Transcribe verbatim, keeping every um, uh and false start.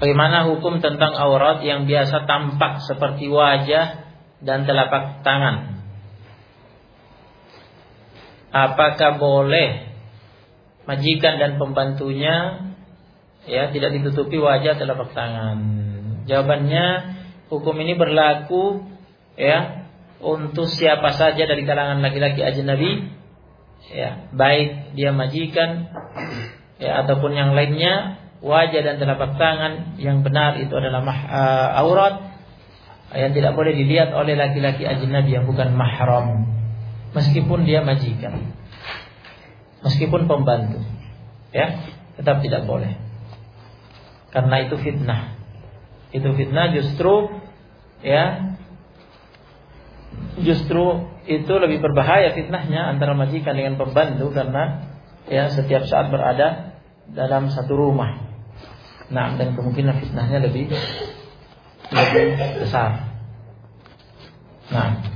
Bagaimana hukum tentang aurat yang biasa tampak seperti wajah dan telapak tangan? Apakah boleh majikan dan pembantunya ya tidak ditutupi wajah telapak tangan? Jawabannya, hukum ini berlaku ya untuk siapa saja dari kalangan laki-laki ajnabi, ya, baik dia majikan ya ataupun yang lainnya. Wajah dan telapak tangan yang benar itu adalah mah, uh, aurat yang tidak boleh dilihat oleh laki-laki ajnabi yang bukan mahram, meskipun dia majikan, meskipun pembantu, ya, tetap tidak boleh. Karena itu fitnah. Itu fitnah justru ya justru itu lebih berbahaya fitnahnya antara majikan dengan pembantu, karena ya setiap saat berada dalam satu rumah. Nah, dan kemungkinan fitnahnya lebih lebih besar. Nah,